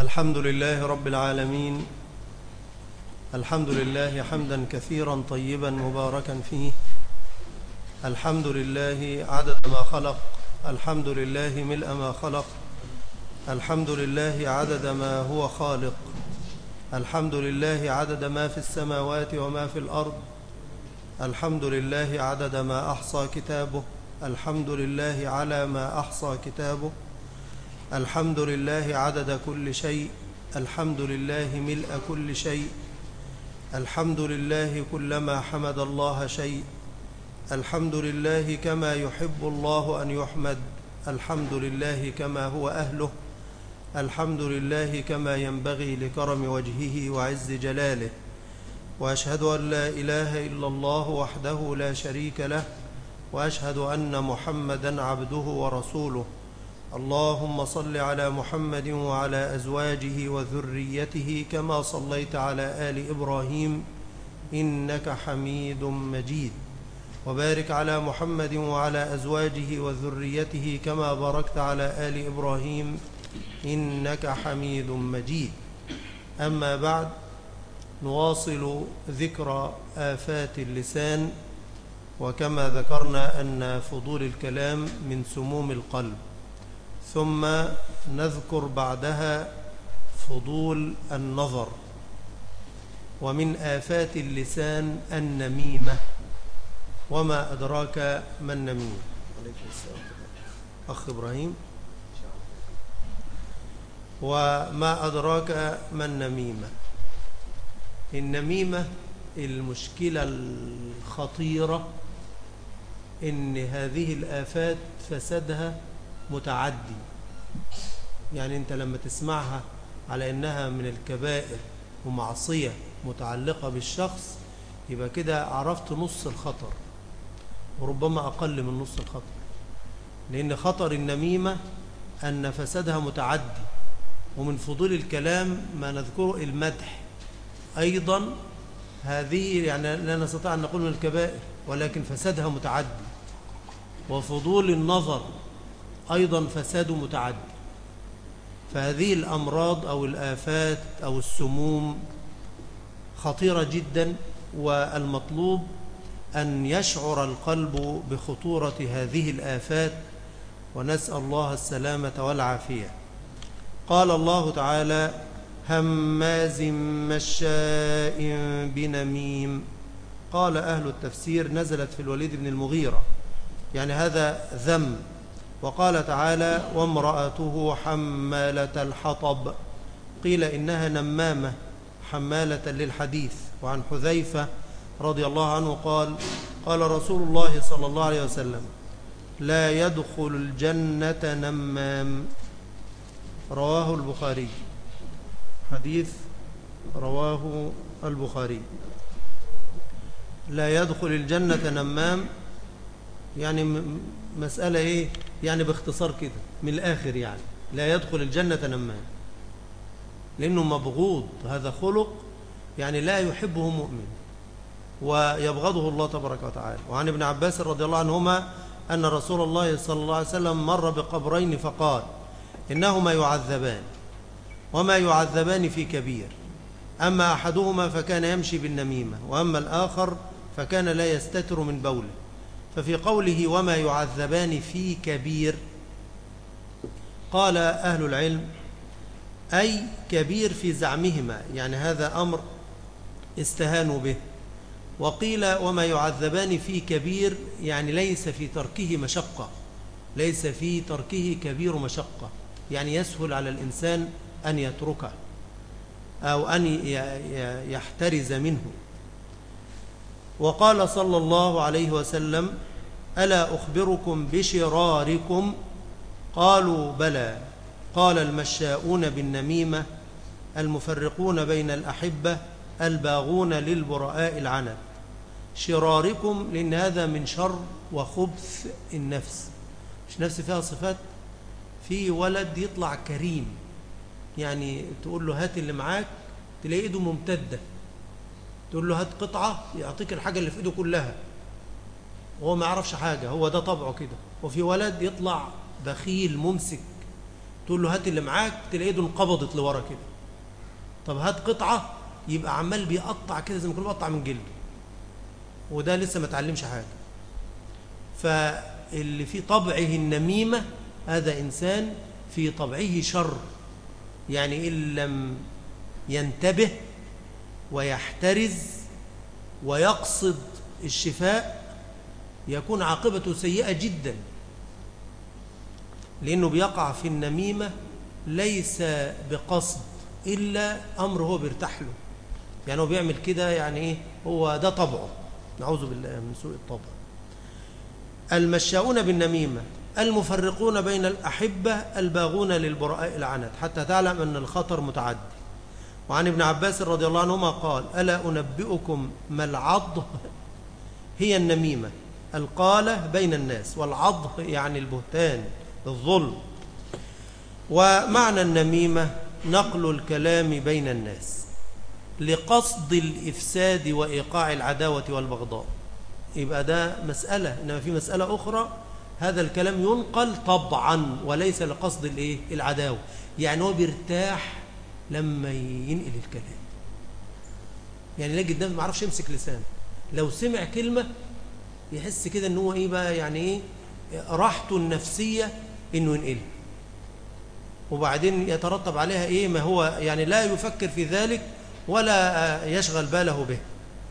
الحمد لله رب العالمين. الحمد لله حمدا كثيرا طيبا مباركا فيه. الحمد لله عدد ما خلق، الحمد لله ملء ما خلق، الحمد لله عدد ما هو خالق، الحمد لله عدد ما في السماوات وما في الأرض، الحمد لله عدد ما أحصى كتابه، الحمد لله على ما أحصى كتابه، الحمد لله عدد كل شيء، الحمد لله ملء كل شيء، الحمد لله كلما حمد الله شيء، الحمد لله كما يحب الله أن يحمد، الحمد لله كما هو أهله، الحمد لله كما ينبغي لكرم وجهه وعز جلاله. وأشهد أن لا إله إلا الله وحده لا شريك له، وأشهد أن محمدًا عبده ورسوله. اللهم صل على محمد وعلى أزواجه وذريته كما صليت على آل إبراهيم إنك حميد مجيد، وبارك على محمد وعلى أزواجه وذريته كما باركت على آل إبراهيم إنك حميد مجيد. أما بعد، نواصل ذكر آفات اللسان، وكما ذكرنا أن فضول الكلام من سموم القلب، ثم نذكر بعدها فضول النظر. ومن آفات اللسان النميمة، وما أدراك ما النميمة؟ عليكم السلام أخ إبراهيم. وما أدراك ما النميمة؟ النميمة المشكلة الخطيرة إن هذه الآفات فسادها متعدي. يعني أنت لما تسمعها على إنها من الكبائر ومعصية متعلقة بالشخص، يبقى كده عرفت نص الخطر، وربما أقل من نص الخطر. لأن خطر النميمة أن فسادها متعدي، ومن فضول الكلام ما نذكره المدح أيضا. هذه يعني لا نستطيع أن نقول من الكبائر، ولكن فسادها متعدي. وفضول النظر أيضا فساد متعدي. فهذه الأمراض أو الآفات أو السموم خطيرة جدا، والمطلوب أن يشعر القلب بخطورة هذه الآفات، ونسأل الله السلامة والعافية. قال الله تعالى: هماز مشاء بنميم. قال أهل التفسير نزلت في الوليد بن المغيرة، يعني هذا ذم. وقال تعالى: وامرأته حمالة الحطب. قيل إنها نمامة حمالة للحديث. وعن حذيفة رضي الله عنه قال: قال رسول الله صلى الله عليه وسلم: لا يدخل الجنة نمام. رواه البخاري. حديث رواه البخاري. لا يدخل الجنة نمام، يعني مسألة إيه؟ يعني باختصار كده من الآخر، يعني لا يدخل الجنة نمام، لأنه مبغوض. هذا خلق يعني لا يحبه مؤمن، ويبغضه الله تبارك وتعالى. وعن ابن عباس رضي الله عنهما أن رسول الله صلى الله عليه وسلم مر بقبرين فقال: إنهما يعذبان، وما يعذبان في كبير، أما أحدهما فكان يمشي بالنميمة، وأما الآخر فكان لا يستتر من بوله. ففي قوله وما يعذبان في كبير، قال أهل العلم أي كبير في زعمهما، يعني هذا أمر استهانوا به. وقيل وما يعذبان في كبير، يعني ليس في تركه مشقة، ليس في تركه كبير مشقة، يعني يسهل على الإنسان أن يتركه أو أن يحترز منه. وقال صلى الله عليه وسلم: ألا أخبركم بشراركم؟ قالوا بلى. قال: المشاؤون بالنميمة، المفرقون بين الأحبة، الباغون للبراء العنب. شراركم لأن هذا من شر وخبث النفس. مش نفس فيها صفات؟ في ولد يطلع كريم، يعني تقول له هات اللي معاك تلاقي ايده ممتدة، تقول له هات قطعة يعطيك الحاجة اللي في ايده كلها، وهو ما يعرفش حاجة، هو ده طبعه كده. وفي ولد يطلع بخيل ممسك، تقول له هات اللي معاك، تلاقي ايده انقبضت لورا كده. طب هات قطعة، يبقى عمال بيقطع كده زي ما يكون بيقطع من جلده، وده لسه ما اتعلمش حاجة. فاللي في طبعه النميمة هذا إنسان في طبعه شر، يعني إن لم ينتبه ويحترز ويقصد الشفاء يكون عاقبته سيئة جدا، لأنه بيقع في النميمة ليس بقصد، إلا أمر هو بيرتاح له، يعني هو بيعمل كده، يعني إيه، هو ده طبعه، نعوذ بالله من سوء الطبع. المشاؤون بالنميمة المفرقون بين الأحبة الباغون للبراء العنت، حتى تعلم أن الخطر متعدي. وعن ابن عباس رضي الله عنهما قال: ألا أنبئكم ما العض؟ هي النميمة القالة بين الناس، والعض يعني البهتان، الظلم. ومعنى النميمة نقل الكلام بين الناس لقصد الإفساد وإيقاع العداوة والبغضاء. يبقى ده مسألة، إنما في مسألة أخرى هذا الكلام ينقل طبعا وليس لقصد العداوة، يعني هو بيرتاح لما ينقل الكلام. يعني لاجي النبي ما عرفش يمسك لسانه، لو سمع كلمة يحس كده إن هو إيه بقى، يعني إيه راحته النفسية إنه ينقلها، وبعدين يترتب عليها إيه ما هو، يعني لا يفكر في ذلك ولا يشغل باله به.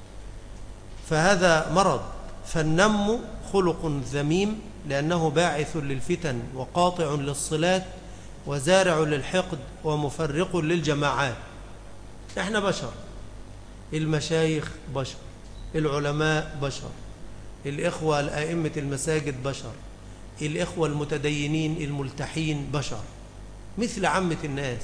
فهذا مرض. فالنم خلق ذميم لأنه باعث للفتن وقاطع للصلات وزارع للحقد ومفرق للجماعات. احنا بشر، المشايخ بشر، العلماء بشر، الإخوة الأئمة المساجد بشر، الإخوة المتدينين الملتحين بشر مثل عامة الناس.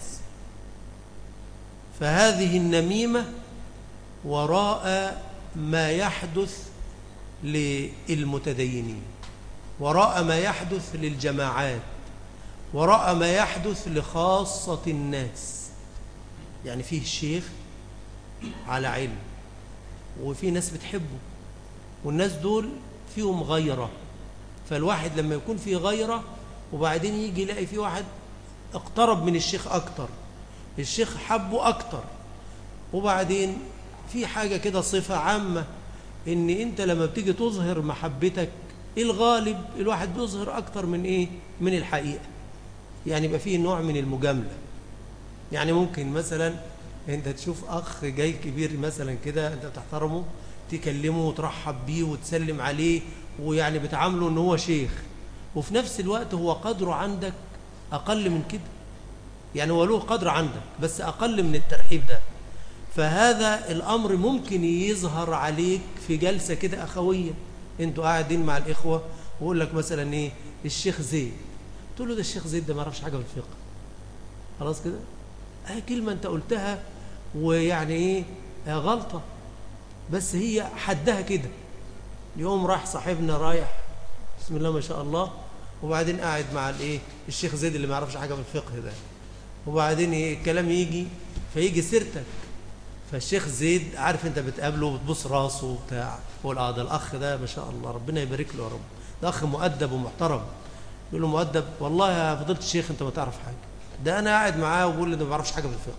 فهذه النميمة وراء ما يحدث للمتدينين، وراء ما يحدث للجماعات، وراء ما يحدث لخاصة الناس. يعني فيه الشيخ على علم وفي ناس بتحبه، والناس دول فيهم غيرة، فالواحد لما يكون فيه غيرة وبعدين يجي يلاقي فيه واحد اقترب من الشيخ أكتر، الشيخ حبه أكتر، وبعدين في حاجة كده صفة عامة، إن أنت لما بتيجي تظهر محبتك الغالب الواحد بيظهر أكتر من من الحقيقة، يعني يبقى فيه نوع من المجاملة. يعني ممكن مثلا أنت تشوف أخ جاي كبير مثلا كده، أنت تحترمه، تكلمه وترحب بيه وتسلم عليه، ويعني بتعامله إن هو شيخ، وفي نفس الوقت هو قدره عندك أقل من كده، يعني هو له قدر عندك بس أقل من الترحيب ده. فهذا الأمر ممكن يظهر عليك في جلسة كده أخوية، أنتوا قاعدين مع الإخوة ويقول لك مثلا إيه الشيخ زيد، تقول له ده الشيخ زيد ده ما يعرفش حاجة في الفقه، خلاص كده هي كلمة أنت قلتها ويعني إيه غلطة، بس هي حدها كده. يوم راح صاحبنا رايح بسم الله ما شاء الله، وبعدين قاعد مع الشيخ زيد اللي ما يعرفش حاجة في الفقه ده، وبعدين الكلام يجي فيجي سيرتك، فالشيخ زيد عارف انت بتقابله وبتبص راسه وبتاع، يقول ده الاخ ده ما شاء الله ربنا يبارك له يا رب، ده اخ مؤدب ومحترم. يقول له مؤدب؟ والله يا فضيله الشيخ انت ما تعرف حاجه، ده انا قاعد معاه وبقول له ده ما بعرفش حاجه في الفقه.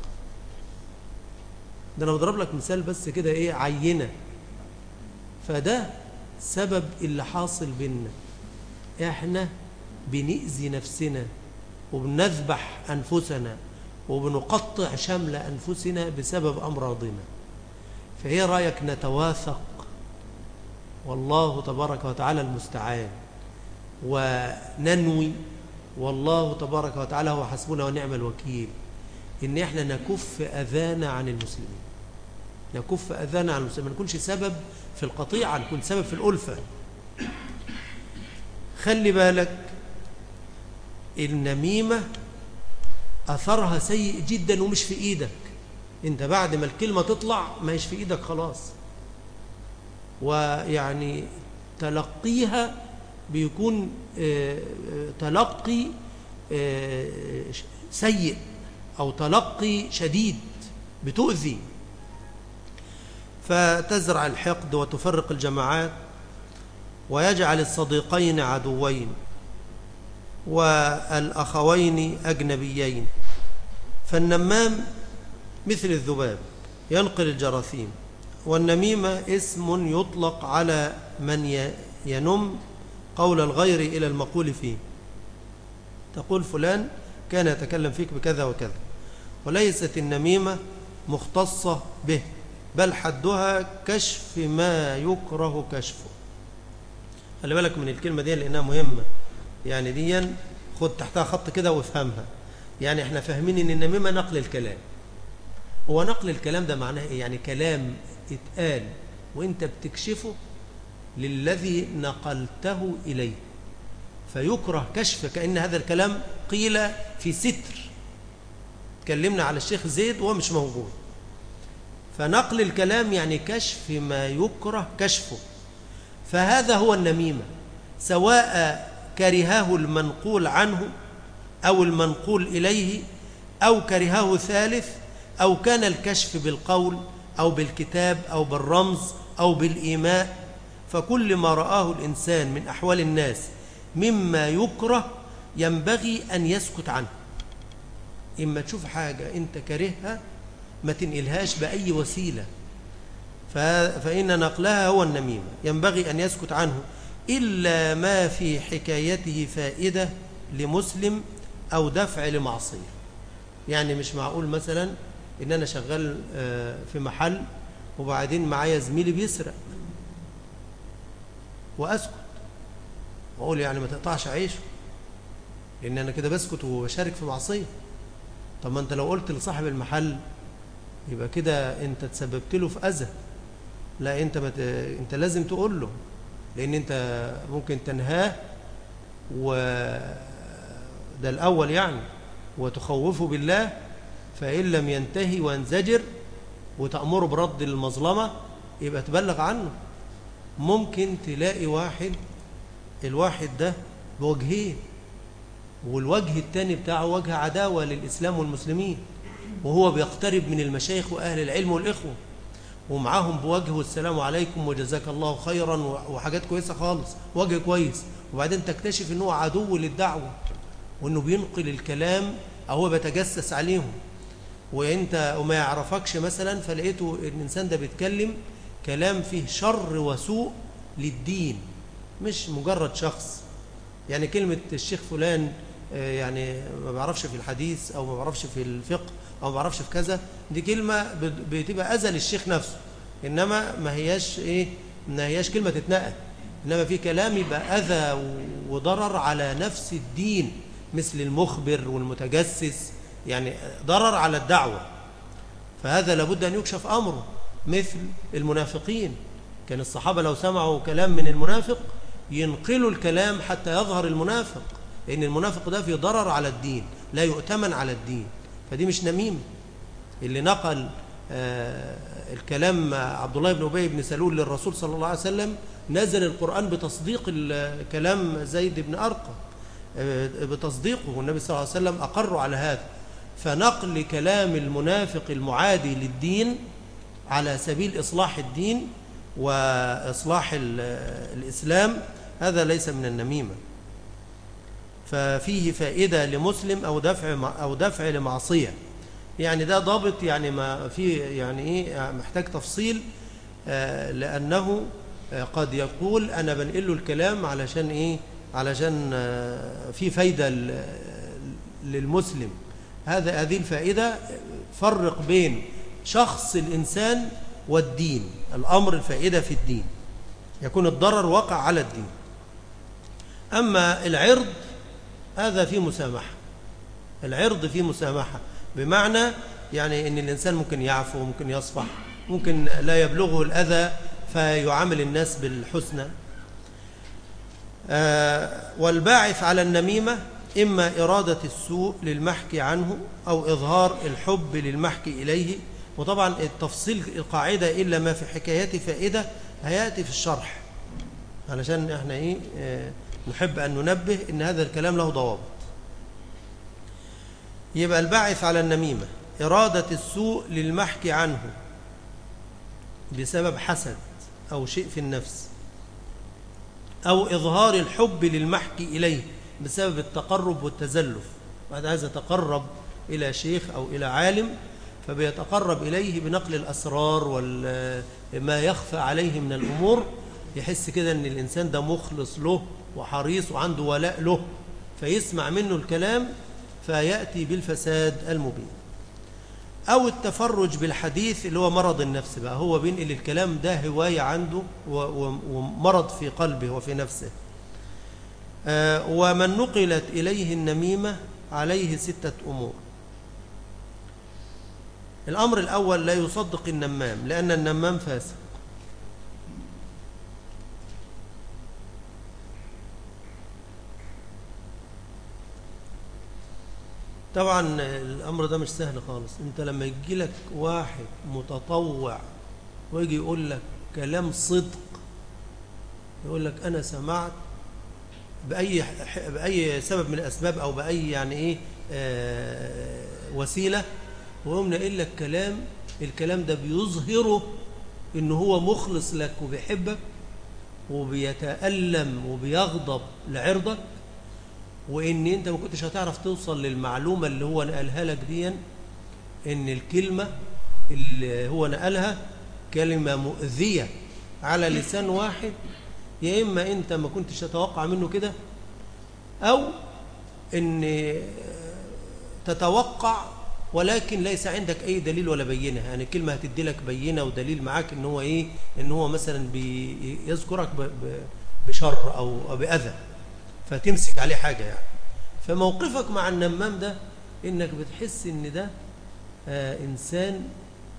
ده انا بضرب لك مثال بس كده عينه. فده سبب اللي حاصل بينا، احنا بنأذي نفسنا وبنذبح انفسنا وبنقطع شمل أنفسنا بسبب أمراضنا. فهي رأيك نتواثق، والله تبارك وتعالى المستعان، وننوي، والله تبارك وتعالى هو حسبنا ونعم الوكيل، إن إحنا نكف أذانا عن المسلمين، نكف أذانا عن المسلمين، ما نكونش سبب في القطيعة، نكون سبب في الألفة. خلي بالك النميمة أثرها سيء جدا ومش في إيدك، أنت بعد ما الكلمة تطلع ما هيش في إيدك خلاص، ويعني تلقيها بيكون تلقي سيء أو تلقي شديد، بتؤذي، فتزرع الحقد وتفرق الجماعات ويجعل الصديقين عدوين. والأخوين أجنبيين. فالنمام مثل الذباب ينقل الجراثيم، والنميمة اسم يطلق على من ينم قول الغير إلى المقول فيه. تقول فلان كان يتكلم فيك بكذا وكذا، وليست النميمة مختصة به، بل حدها كشف ما يكره كشفه. خلي بالك من الكلمة دي لأنها مهمة، يعني دي خد تحتها خط كده وافهمها. يعني احنا فاهمين ان النميمة نقل الكلام. هو نقل الكلام ده معناه ايه؟ يعني كلام اتقال وانت بتكشفه للذي نقلته إليه، فيكره كشف، كأن هذا الكلام قيل في ستر. تكلمنا على الشيخ زيد وهو مش موجود، فنقل الكلام يعني كشف ما يكره كشفه. فهذا هو النميمة، سواء كرهاه المنقول عنه أو المنقول إليه، أو كرهاه ثالث، أو كان الكشف بالقول أو بالكتاب أو بالرمز أو بالإيماء. فكل ما رآه الإنسان من أحوال الناس مما يكره ينبغي أن يسكت عنه. إما تشوف حاجة أنت كرهها ما تنقلهاش بأي وسيلة، فإن نقلها هو النميمة، ينبغي أن يسكت عنه إلا ما في حكايته فائدة لمسلم أو دفع لمعصية. يعني مش معقول مثلا إن أنا شغال في محل وبعدين معايا زميلي بيسرق وأسكت وأقول يعني ما تقطعش عيشه، لأن أنا كده بسكت وبشارك في معصية. طب ما أنت لو قلت لصاحب المحل يبقى كده أنت تسببت له في أذى. لا، أنت لازم تقول له، لأن أنت ممكن تنهاه وده الأول يعني، وتخوفه بالله، فإن لم ينتهي وينزجر وتأمره برد المظلمة يبقى تبلغ عنه. ممكن تلاقي الواحد ده بوجهين، والوجه الثاني بتاعه وجه عداوة للإسلام والمسلمين، وهو بيقترب من المشايخ وأهل العلم والإخوة ومعاهم بوجه والسلام عليكم وجزاك الله خيرا وحاجات كويسة خالص، وجه كويس، وبعدين تكتشف أنه عدو للدعوة وأنه بينقل الكلام أو هو بيتجسس عليهم، وما يعرفكش مثلا، فلقيته الإنسان ده بيتكلم كلام فيه شر وسوء للدين، مش مجرد شخص. يعني كلمة الشيخ فلان يعني ما بعرفش في الحديث أو ما بعرفش في الفقه أو ما بعرفش في كذا، دي كلمة بتبقى أذى للشيخ نفسه، إنما ما هياش كلمة تتنقل، إنما في كلام يبقى أذى وضرر على نفس الدين، مثل المخبر والمتجسس، يعني ضرر على الدعوة. فهذا لابد أن يكشف أمره. مثل المنافقين، كان الصحابة لو سمعوا كلام من المنافق ينقلوا الكلام حتى يظهر المنافق، لأن المنافق ده فيه ضرر على الدين، لا يؤتمن على الدين، فدي مش نميمة. اللي نقل الكلام عبد الله بن أبي بن سلول للرسول صلى الله عليه وسلم، نزل القرآن بتصديق كلام زيد بن أرقم، بتصديقه، والنبي صلى الله عليه وسلم أقر على هذا. فنقل كلام المنافق المعادي للدين على سبيل إصلاح الدين وإصلاح الإسلام هذا ليس من النميمة. ففيه فائدة لمسلم أو دفع لمعصية. يعني ده ضابط، يعني ما فيه يعني إيه، محتاج تفصيل، لأنه قد يقول أنا بنقل له الكلام علشان إيه، علشان في فايدة للمسلم. هذه الفائدة فرق بين شخص الإنسان والدين. الأمر الفائدة في الدين، يكون الضرر وقع على الدين. أما العرض هذا فيه مسامحة. العرض فيه مسامحة، بمعنى يعني أن الإنسان ممكن يعفو، ممكن يصفح، ممكن لا يبلغه الأذى فيعامل الناس بالحسنى. والباعث على النميمة إما إرادة السوء للمحكي عنه أو إظهار الحب للمحكي إليه. وطبعا التفصيل القاعدة إلا ما في حكايات فائدة هيأتي في الشرح، علشان احنا نحب أن ننبه إن هذا الكلام له ضوابط. يبقى الباعث على النميمة إرادة السوء للمحكي عنه بسبب حسد أو شيء في النفس، أو إظهار الحب للمحكي إليه، بسبب التقرب والتزلف. بعد هذا يتقرب إلى شيخ أو إلى عالم، فبيتقرب إليه بنقل الأسرار وما يخفى عليه من الأمور، يحس كده أن الإنسان ده مخلص له وحريص وعنده ولاء له، فيسمع منه الكلام فيأتي بالفساد المبين. أو التفرج بالحديث اللي هو مرض النفس بقى، هو بينقل الكلام ده هواية عنده ومرض في قلبه وفي نفسه. ومن نقلت إليه النميمة عليه 6 أمور. الأمر الأول: لا يصدق النمام، لأن النمام فاسق. طبعا الأمر ده مش سهل خالص. أنت لما يجي لك واحد متطوع ويجي يقول لك كلام صدق، يقول لك أنا سمعت بأي سبب من الأسباب أو بأي يعني إيه وسيلة، وهم نقل لك الكلام ده بيظهره إنه هو مخلص لك وبيحبك وبيتألم وبيغضب لعرضك، وإن أنت ما كنتش هتعرف توصل للمعلومة اللي هو نقلها لك دي، إن الكلمة اللي هو نقلها كلمة مؤذية على لسان واحد، يا إما أنت ما كنتش تتوقع منه كده، أو إن تتوقع ولكن ليس عندك أي دليل ولا بينة. يعني الكلمة هتدي لك بينة ودليل معاك إن هو إيه، إن هو مثلا بيذكرك بشر أو بأذى، فتمسك عليه حاجة يعني. فموقفك مع النمام ده إنك بتحس إن ده إنسان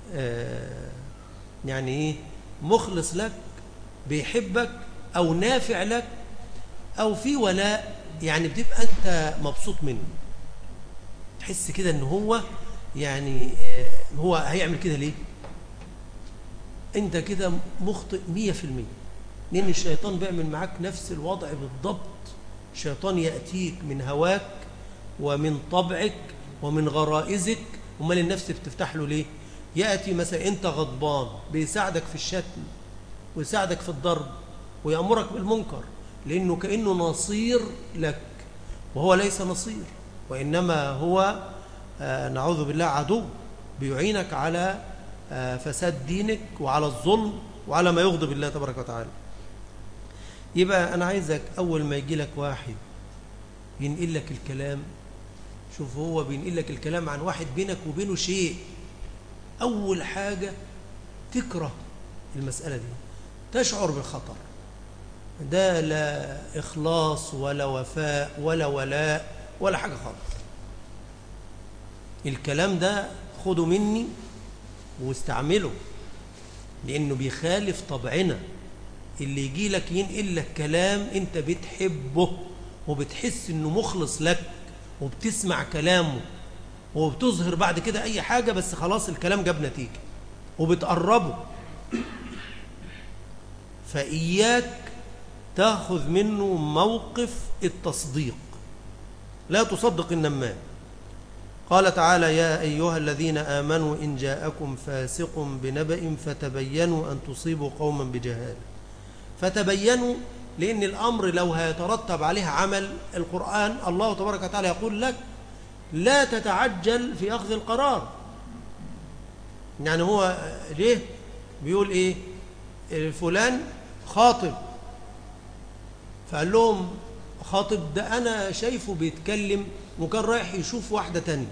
يعني إيه، مخلص لك، بيحبك أو نافع لك أو في ولاء، يعني بتبقى أنت مبسوط منه، تحس كده إن هو يعني هو هيعمل كده ليه؟ أنت كده مخطئ 100%، لأن الشيطان بيعمل معاك نفس الوضع بالضبط. الشيطان يأتيك من هواك ومن طبعك ومن غرائزك. امال النفس بتفتح له ليه؟ يأتي مثلا أنت غضبان بيساعدك في الشتم ويساعدك في الضرب ويأمرك بالمنكر، لأنه كأنه نصير لك، وهو ليس نصير، وإنما هو نعوذ بالله عدو، بيعينك على فساد دينك وعلى الظلم وعلى ما يغضب الله تبارك وتعالى. يبقى أنا عايزك أول ما يجي لك واحد ينقل لك الكلام، شوف هو بينقل لك الكلام عن واحد بينك وبينه شيء، أول حاجة تكره المسألة دي، تشعر بالخطر، ده لا إخلاص ولا وفاء ولا ولاء ولا حاجة خالص. الكلام ده خده مني واستعمله، لأنه بيخالف طبعنا. اللي يجي لك ينقل لك كلام أنت بتحبه وبتحس أنه مخلص لك وبتسمع كلامه وبتظهر بعد كده أي حاجة، بس خلاص الكلام جاب نتيجة وبتقربه، فإياك تأخذ منه موقف التصديق. لا تصدق النمام. قال تعالى: يا أيها الذين آمنوا إن جاءكم فاسق بنبأ فتبينوا أن تصيبوا قوما بجهالة. فتبينوا، لأن الأمر لو هيترتب عليه عمل، القرآن الله تبارك وتعالى يقول لك لا تتعجل في أخذ القرار. يعني هو ليه بيقول إيه؟ فلان خاطب، فقال لهم خاطب ده أنا شايفه بيتكلم وكان رايح يشوف واحدة تانية.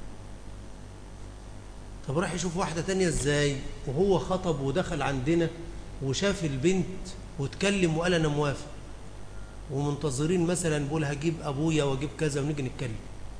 طب رايح يشوف واحدة تانية إزاي وهو خطب ودخل عندنا وشاف البنت واتكلم وقال أنا موافق، ومنتظرين مثلا بقول هجيب أبويا وأجيب كذا ونيجي نتكلم؟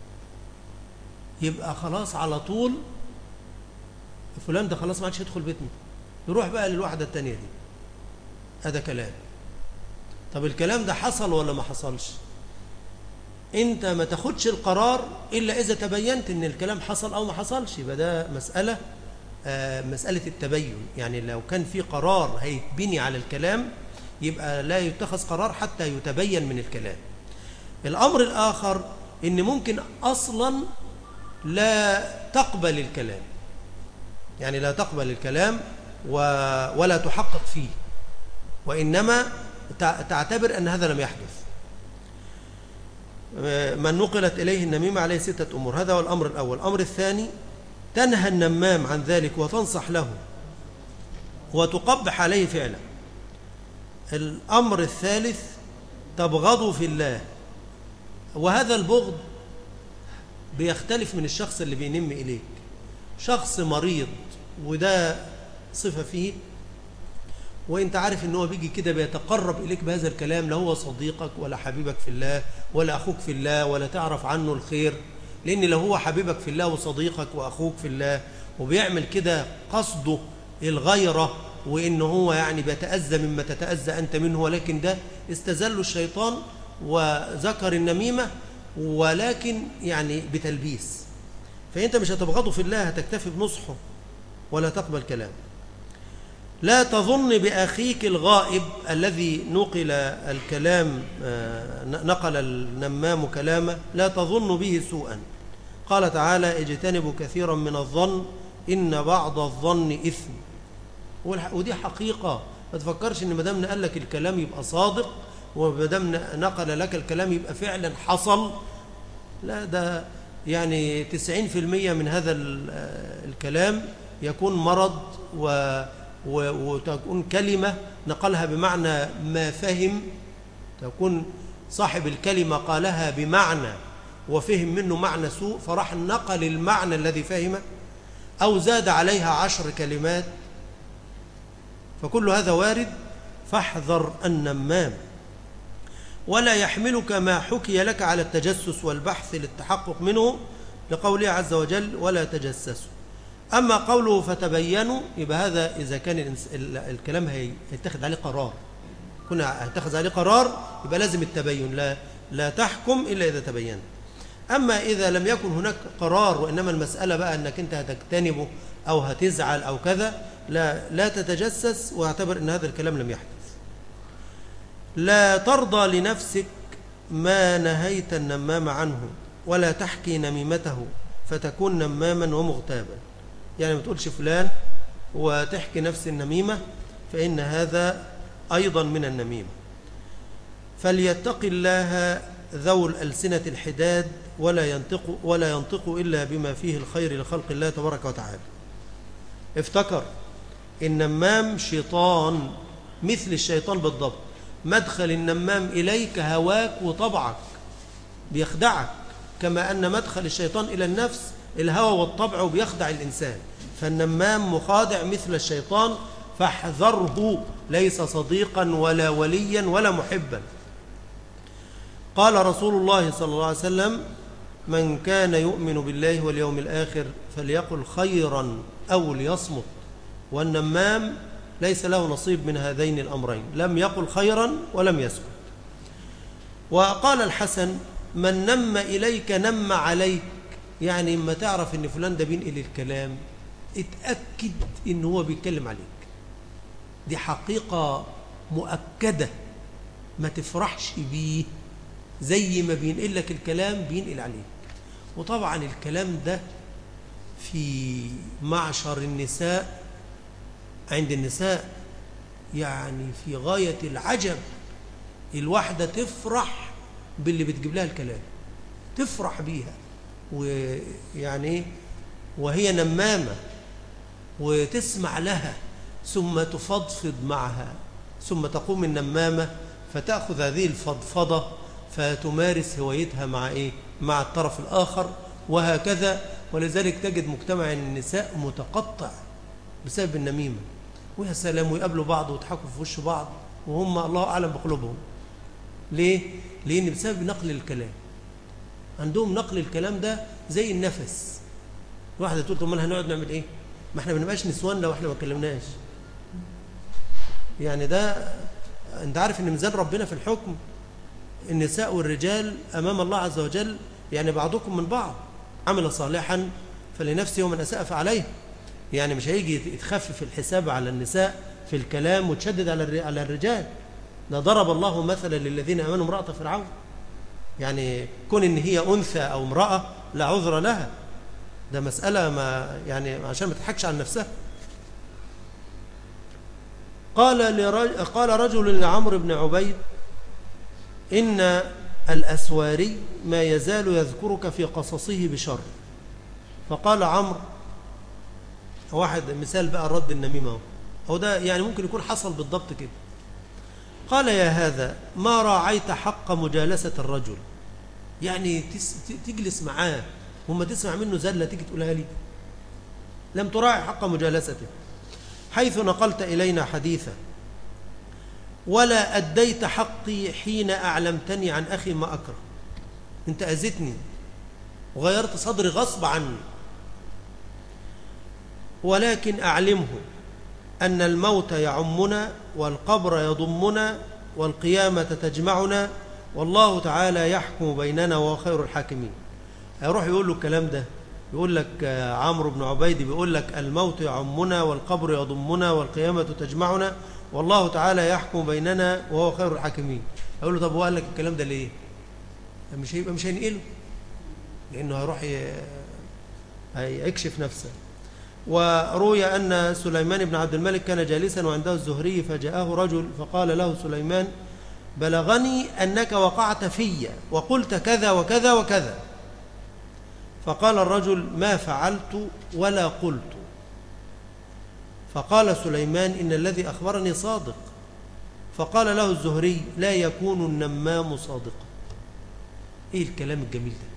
يبقى خلاص على طول فلان ده خلاص ما عادش يدخل بيتنا، يروح بقى للواحدة التانية دي. هذا كلام. طب الكلام ده حصل ولا ما حصلش؟ انت ما تاخدش القرار الا اذا تبينت ان الكلام حصل او ما حصلش. يبقى ده مسألة التبين. يعني لو كان في قرار هيتبني على الكلام يبقى لا يتخذ قرار حتى يتبين من الكلام. الامر الاخر ان ممكن اصلا لا تقبل الكلام، يعني لا تقبل الكلام ولا تحقق فيه، وإنما تعتبر أن هذا لم يحدث. من نقلت إليه النميمة عليه 6 أمور. هذا هو الأمر الأول. الأمر الثاني تنهى النمام عن ذلك وتنصح له وتقبح عليه فعلا. الأمر الثالث تبغضه في الله، وهذا البغض بيختلف من الشخص اللي بينم إليك. شخص مريض وده صفة فيه، وانت عارف ان هو بيجي كده بيتقرب إليك بهذا الكلام، لا هو صديقك ولا حبيبك في الله ولا أخوك في الله ولا تعرف عنه الخير، لأن لو هو حبيبك في الله وصديقك وأخوك في الله وبيعمل كده قصده الغيرة وإن هو يعني بيتأذى مما تتأذى أنت منه، ولكن ده استزل الشيطان وذكر النميمة ولكن يعني بتلبيس، فأنت مش هتبغضه في الله، هتكتفي بنصحه ولا تقبل كلام. لا تظن بأخيك الغائب الذي نقل الكلام، نقل النمام كلامه، لا تظن به سوءا. قال تعالى: اجتنبوا كثيرا من الظن إن بعض الظن إثم. ودي حقيقة، ما تفكرش إن مدام نقل لك الكلام يبقى صادق، ومدام نقل لك الكلام يبقى فعلا حصل. لا، ده يعني 90% من هذا الكلام يكون مرض وتكون كلمة نقلها بمعنى ما فهم، تكون صاحب الكلمة قالها بمعنى وفهم منه معنى سوء، فراح نقل المعنى الذي فهمه، أو زاد عليها 10 كلمات، فكل هذا وارد. فاحذر النمام. ولا يحملك ما حكي لك على التجسس والبحث للتحقق منه، لقوله عز وجل: ولا تجسسوا. أما قوله فتبينوا، يبقى هذا إذا كان الكلام هيتخذ عليه قرار، كنا هيتخذ عليه قرار يبقى لازم التبين، لا تحكم إلا إذا تبينت. أما إذا لم يكن هناك قرار وإنما المسألة بقى أنك أنت هتجتنبه أو هتزعل أو كذا، لا تتجسس، واعتبر أن هذا الكلام لم يحدث. لا ترضى لنفسك ما نهيت النمام عنه، ولا تحكي نميمته فتكون نماما ومغتابا. يعني ما تقولش فلان وتحكي نفس النميمة، فإن هذا أيضا من النميمة. فليتق الله ذو الألسنة الحداد ولا ينطق إلا بما فيه الخير لخلق الله تبارك وتعالى. افتكر النمام شيطان مثل الشيطان بالضبط. مدخل النمام إليك هواك وطبعك، بيخدعك، كما أن مدخل الشيطان إلى النفس الهوى والطبع بيخدع الإنسان. فالنمام مخادع مثل الشيطان، فاحذره، ليس صديقا ولا وليا ولا محبا. قال رسول الله صلى الله عليه وسلم: من كان يؤمن بالله واليوم الآخر فليقل خيرا أو ليصمت. والنمام ليس له نصيب من هذين الأمرين، لم يقل خيرا ولم يسكت. وقال الحسن: من نم إليك نم عليك. يعني اما تعرف ان فلان ده بينقل الكلام، اتأكد ان هو بيتكلم عليك. دي حقيقة مؤكدة، ما تفرحش بيه، زي ما بينقل لك الكلام بينقل عليك. وطبعا الكلام ده في معشر النساء، عند النساء يعني في غاية العجب. الواحدة تفرح باللي بتجيب لها الكلام، تفرح بيها، ويعني وهي نمامة، وتسمع لها ثم تفضفض معها، ثم تقوم النمامة فتأخذ هذه الفضفضة فتمارس هوايتها مع الطرف الآخر، وهكذا. ولذلك تجد مجتمع النساء متقطع بسبب النميمة. ويا سلام، ويقابلوا بعض ويضحكوا في وش بعض وهم الله أعلم بقلوبهم. ليه؟ لأن بسبب نقل الكلام. عندهم نقل الكلام ده زي النفس. واحدة تقول: طب ما هنقعد نعمل إيه؟ ما احنا ما بنبقاش نسوان لو احنا ما اتكلمناش. يعني ده انت عارف ان ميزان ربنا في الحكم النساء والرجال امام الله عز وجل يعني بعضكم من بعض. عمل صالحا فلنفسه ومن اساء فعليه. يعني مش هيجي يتخفف الحساب على النساء في الكلام وتشدد على الرجال. ده ضرب الله مثلا للذين امنوا امرأة فرعون. يعني كون ان هي انثى او امرأة لا عذر لها، ده مسألة ما يعني عشان ما تضحكش عن نفسها. قال رجل لعمرو بن عبيد: إن الأسواري ما يزال يذكرك في قصصه بشر. فقال عمرو، واحد مثال بقى رد النميمة أو ده يعني ممكن يكون حصل بالضبط كده. قال يا هذا ما راعيت حق مجالسة الرجل، يعني تجلس معاه وما تسمع منه زلة تيجي تقولها لي، لم تراعي حق مجالسته، حيث نقلت إلينا حديثا ولا أديت حقي حين أعلمتني عن أخي ما أكره. أنت أذيتني وغيرت صدري غصب عني، ولكن أعلمه أن الموت يعمنا والقبر يضمنا والقيامة تجمعنا والله تعالى يحكم بيننا وهو خير الحاكمين. هيروح يقول له الكلام ده، يقول لك عمرو بن عبيد بيقول لك الموت يعمنا والقبر يضمنا والقيامة تجمعنا والله تعالى يحكم بيننا وهو خير الحاكمين. يقول له طب هو قال لك الكلام ده ليه؟ مش هينقله، لأنه هيروح هيكشف نفسه. وروي أن سليمان بن عبد الملك كان جالسا وعنده الزهري فجاءه رجل فقال له سليمان بلغني أنك وقعت في وقلت كذا وكذا وكذا. فقال الرجل ما فعلت ولا قلت. فقال سليمان إن الذي أخبرني صادق. فقال له الزهري لا يكون النمام صادقا. إيه الكلام الجميل ده؟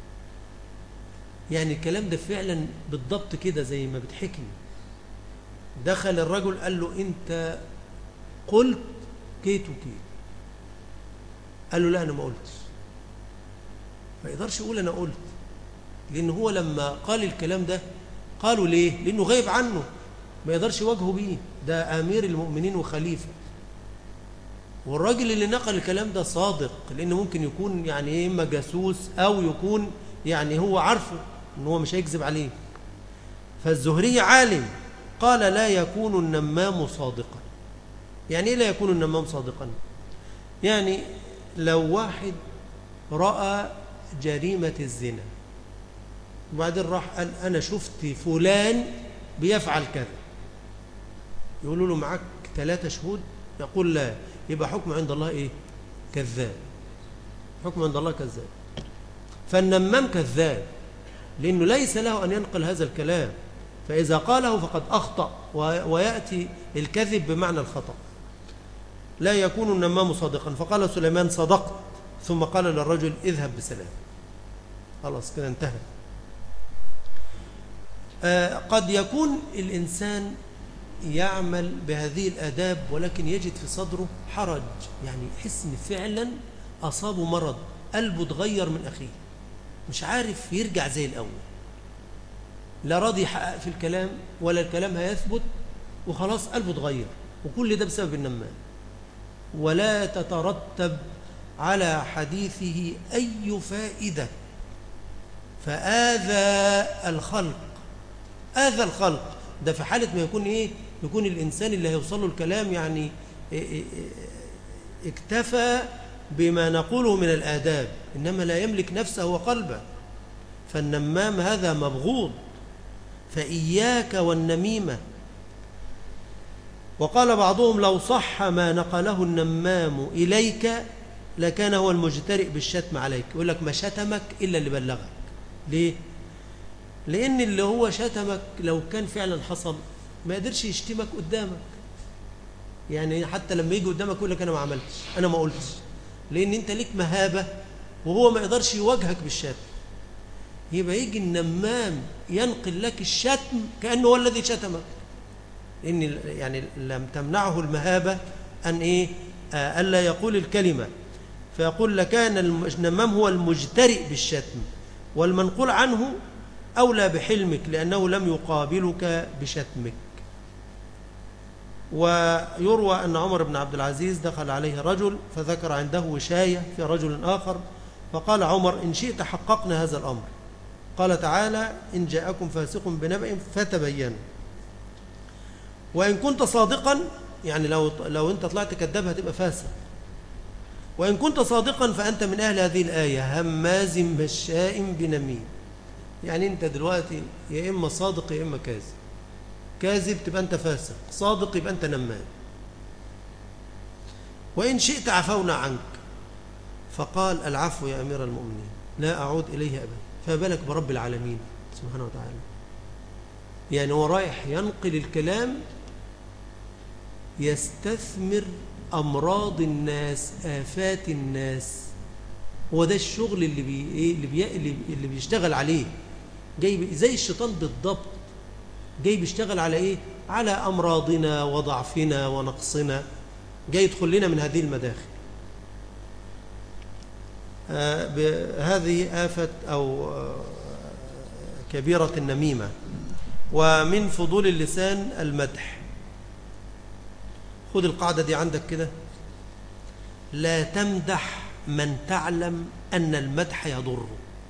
يعني الكلام ده فعلا بالضبط كده زي ما بتحكي. دخل الرجل قال له أنت قلت كيت وكيت. قال له لا أنا ما قلتش. ما يقدرش يقول أنا قلت، لأنه هو لما قال الكلام ده قالوا ليه؟ لأنه غايب عنه، ما يقدرش يواجهه بيه، ده أمير المؤمنين وخليفة. والراجل اللي نقل الكلام ده صادق، لأنه ممكن يكون يعني إما جاسوس أو يكون يعني هو عارفه إن هو مش هيكذب عليه. فالزهري عالم. قال لا يكون النمام صادقا. يعني إيه لا يكون النمام صادقا؟ يعني لو واحد رأى جريمة الزنا وبعدين راح قال أنا شفت فلان بيفعل كذا، يقولوا له معك 3 شهود؟ يقول لا، يبقى حكم عند الله إيه؟ كذاب. حكم عند الله كذاب. فالنمام كذاب، لأنه ليس له أن ينقل هذا الكلام، فإذا قاله فقد أخطأ، ويأتي الكذب بمعنى الخطأ. لا يكون النمام صادقا. فقال سليمان صدقت، ثم قال للرجل اذهب بسلام. خلاص كده انتهى. قد يكون الإنسان يعمل بهذه الآداب ولكن يجد في صدره حرج، يعني يحس إن فعلا أصابه مرض، قلبه اتغير من أخيه، مش عارف يرجع زي الأول، لا راضي يحقق في الكلام ولا الكلام هيثبت، وخلاص قلبه اتغير، وكل ده بسبب النمام. ولا تترتب على حديثه أي فائدة، فآذى الخلق. آذى الخلق ده في حالة ما يكون إيه؟ يكون الإنسان اللي هيوصل له الكلام يعني اكتفى بما نقوله من الآداب، إنما لا يملك نفسه وقلبه. فالنمام هذا مبغوض، فإياك والنميمة. وقال بعضهم لو صح ما نقله النمام إليك لكان هو المجترئ بالشتم عليك. يقول لك ما شتمك إلا اللي بلغك. ليه؟ لأن اللي هو شتمك لو كان فعلا حصل ما يقدرش يشتمك قدامك، يعني حتى لما يجي قدامك يقول لك أنا ما عملتش، أنا ما قلتش، لأن أنت ليك مهابة وهو ما يقدرش يواجهك بالشتم. يبقى يجي النمام ينقل لك الشتم كأنه هو الذي شتمك، لأن يعني لم تمنعه المهابة أن إيه؟ ألا يقول الكلمة، فيقول لكان النمام هو المجترئ بالشتم، والمنقول عنه أولى بحلمك لأنه لم يقابلك بشتمك. ويروى أن عمر بن عبد العزيز دخل عليه رجل فذكر عنده وشاية في رجل آخر، فقال عمر إن شئت حققنا هذا الأمر. قال تعالى إن جاءكم فاسق بنبأ فتبينوا. وإن كنت صادقا، يعني لو أنت طلعت كذاب هتبقى فاسق. وإن كنت صادقا فأنت من أهل هذه الآية هماز مشاء بنميم. يعني أنت دلوقتي يا إما صادق يا إما كاذب. كاذب تبقى أنت فاسق، صادق يبقى أنت نمام. وإن شئت عفونا عنك. فقال العفو يا أمير المؤمنين، لا أعود إليه أبدا. فبالك برب العالمين سبحانه وتعالى. يعني هو رايح ينقل الكلام، يستثمر أمراض الناس، آفات الناس. هو ده الشغل اللي بيشتغل عليه. جاي زي الشيطان بالضبط، جاي بيشتغل على إيه؟ على أمراضنا وضعفنا ونقصنا، جاي يدخل لنا من هذه المداخل. هذه آفة أو كبيرة النميمة. ومن فضول اللسان المدح. خذ القاعدة دي عندك كده: لا تمدح من تعلم أن المدح يضره،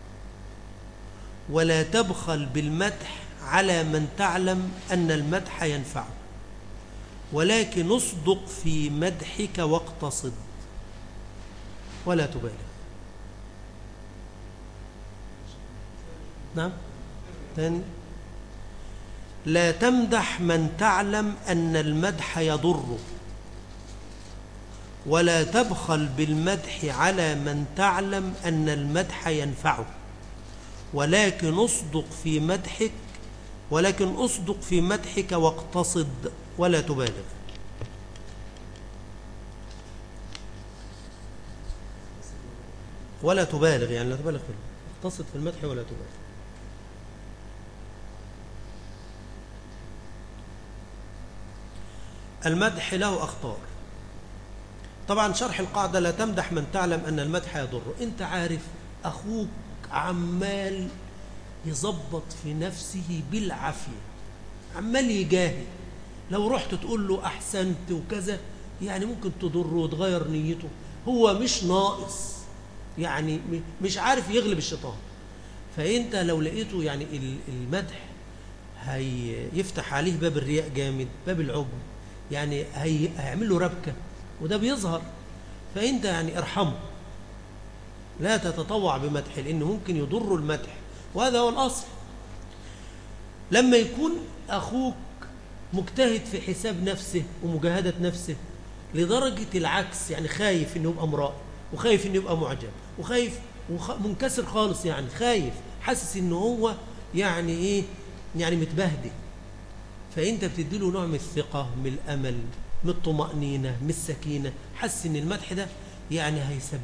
ولا تبخل بالمدح على من تعلم أن المدح ينفعه، ولكن اصدق في مدحك واقتصد ولا تبالغ. نعم ثاني: لا تمدح من تعلم أن المدح يضره، ولا تبخل بالمدح على من تعلم أن المدح ينفعه، ولكن اصدق في مدحك واقتصد ولا تبالغ. ولا تبالغ يعني لا تبالغ اقتصد في المدح ولا تبالغ. المدح له أخطار. طبعا شرح القاعدة: لا تمدح من تعلم أن المدح يضره. أنت عارف أخوك عمال يظبط في نفسه بالعافية، عمال يجاهد، لو رحت تقول له أحسنت وكذا يعني ممكن تضره وتغير نيته. هو مش ناقص، يعني مش عارف يغلب الشيطان. فأنت لو لقيته يعني المدح هيفتح عليه باب الرياء جامد، باب العجب، يعني هيعمل له ربكة، وده بيظهر. فأنت يعني ارحمه، لا تتطوع بمدح، لأنه ممكن يضر المدح، وهذا هو الأصل. لما يكون أخوك مجتهد في حساب نفسه ومجاهدة نفسه لدرجة العكس، يعني خايف إنه يبقى امرأ، وخايف إنه يبقى معجب، وخايف منكسر خالص، يعني خايف، حاسس إنه هو يعني إيه، يعني متبهدل. فأنت بتديله نوع من الثقة، من الأمل، من الطمأنينة، من السكينة، حس إن المدح ده يعني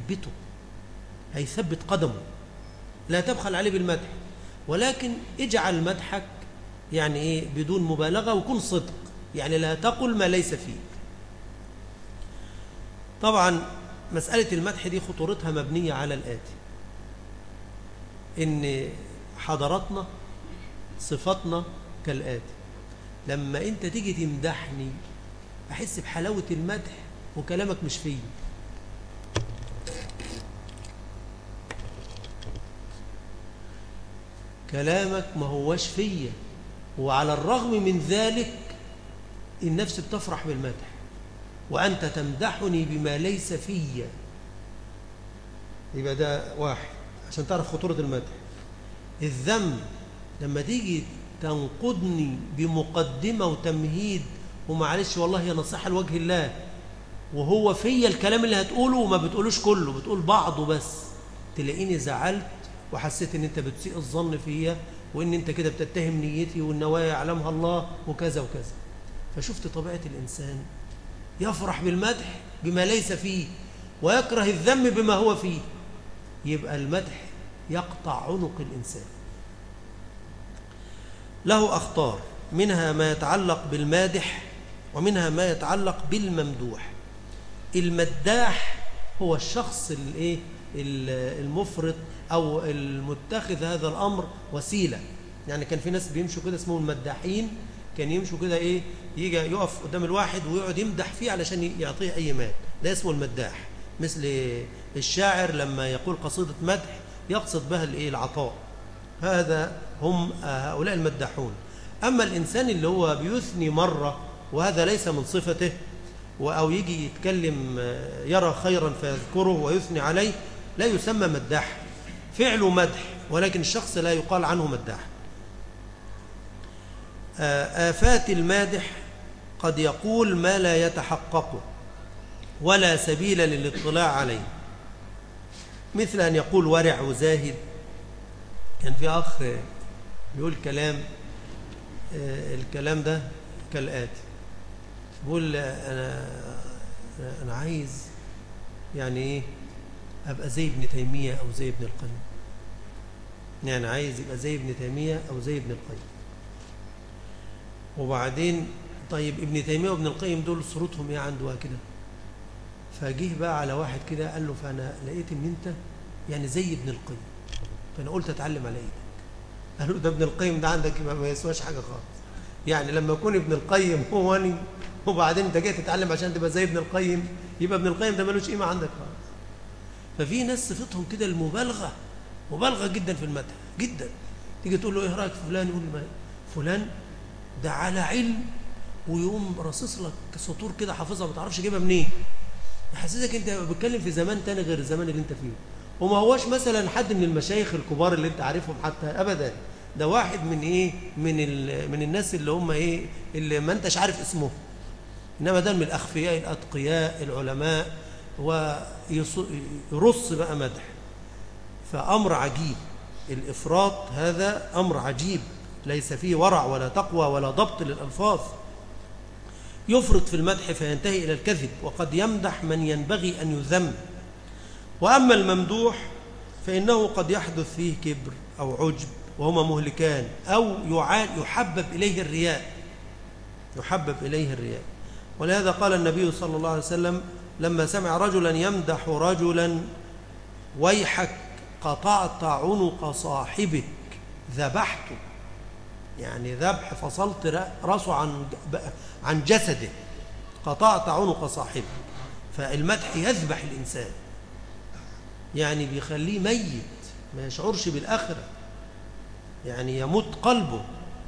هيثبت قدمه. لا تبخل عليه بالمدح، ولكن اجعل مدحك يعني إيه بدون مبالغة، وكن صدق، يعني لا تقل ما ليس فيه. طبعا مسألة المدح دي خطورتها مبنية على الآتي: إن حضراتنا صفتنا كالآتي: لما أنت تيجي تمدحني أحس بحلاوة المدح وكلامك مش فيه. كلامك ما هوش فيه، وعلى الرغم من ذلك النفس بتفرح بالمدح، وأنت تمدحني بما ليس فيه. يبقى ده واحد عشان تعرف خطورة المدح. الذم لما تيجي تنقدني بمقدمة وتمهيد ومعلش والله هي نصيحة لوجه الله، وهو فيا الكلام اللي هتقوله وما بتقولوش كله، بتقول بعضه بس، تلاقيني زعلت وحسيت ان انت بتسيء الظن فيا، وان انت كده بتتهم نيتي والنوايا يعلمها الله وكذا وكذا. فشفت طبيعة الإنسان يفرح بالمدح بما ليس فيه، ويكره الذم بما هو فيه. يبقى المدح يقطع عنق الإنسان. له أخطار، منها ما يتعلق بالمادح، ومنها ما يتعلق بالممدوح. المداح هو الشخص المفرط أو المتخذ هذا الأمر وسيلة. يعني كان في ناس بيمشوا كده اسمهم المداحين، كان يمشوا كده يجي يقف قدام الواحد ويقعد يمدح فيه علشان يعطيه أي مال، ده اسمه المداح. مثل الشاعر لما يقول قصيدة مدح يقصد بها العطاء. هذا هم هؤلاء المداحون. أما الإنسان اللي هو بيثني مرة وهذا ليس من صفته، أو يجي يتكلم يرى خيرا فيذكره ويثني عليه، لا يسمى مداح. فعله مدح ولكن الشخص لا يقال عنه مداح. آفات المادح: قد يقول ما لا يتحقق ولا سبيل للاطلاع عليه. مثل أن يقول ورع وزاهد. كان في أخ بيقول كلام، الكلام ده كالآتي، بيقول أنا عايز يعني إيه أبقى زي ابن تيمية أو زي ابن القيم، يعني عايز يبقى زي ابن تيمية أو زي ابن القيم. وبعدين طيب ابن تيمية وابن القيم دول صورتهم إيه عنده كده؟ فجيه بقى على واحد كده قال له فأنا لقيت إن أنت يعني زي ابن القيم، فأنا قلت أتعلم على إيدك. قال له ده ابن القيم ده عندك ما يسواش حاجة خالص، يعني لما يكون ابن القيم هو أنا وبعدين أنت جاي تتعلم عشان تبقى زي ابن القيم، يبقى ابن القيم ده ملوش قيمة عندك خالص. ففي ناس صفتهم كده المبالغة، مبالغة جدا في المدح جدا. تيجي تقول له إيه رأيك في فلان، يقول ما فلان ده على علم، ويقوم رصص لك سطور كده حافظها ما تعرفش جايبها منين، يحسسك انت بتتكلم في زمان تاني غير الزمان اللي انت فيه. وما هوش مثلا حد من المشايخ الكبار اللي انت عارفهم حتى ابدا، ده واحد من ايه من الناس اللي هم ايه اللي ما انتش عارف اسمه، انما ده من الاخفياء الاتقياء العلماء، ويرص بقى مدح. فامر عجيب، الافراط هذا امر عجيب ليس فيه ورع ولا تقوى ولا ضبط للالفاظ. يفرط في المدح فينتهي إلى الكذب، وقد يمدح من ينبغي أن يذم. وأما الممدوح فإنه قد يحدث فيه كبر أو عجب وهما مهلكان، أو يحبب إليه الرياء، يحبب إليه الرياء. ولهذا قال النبي صلى الله عليه وسلم لما سمع رجلا يمدح رجلا: ويحك قطعت عنق صاحبك ذبحته، يعني ذبح، فصلت رأسه عن جسده، قطعت عنق صاحبه. فالمدح يذبح الإنسان، يعني بيخليه ميت ما يشعرش بالآخرة، يعني يموت قلبه.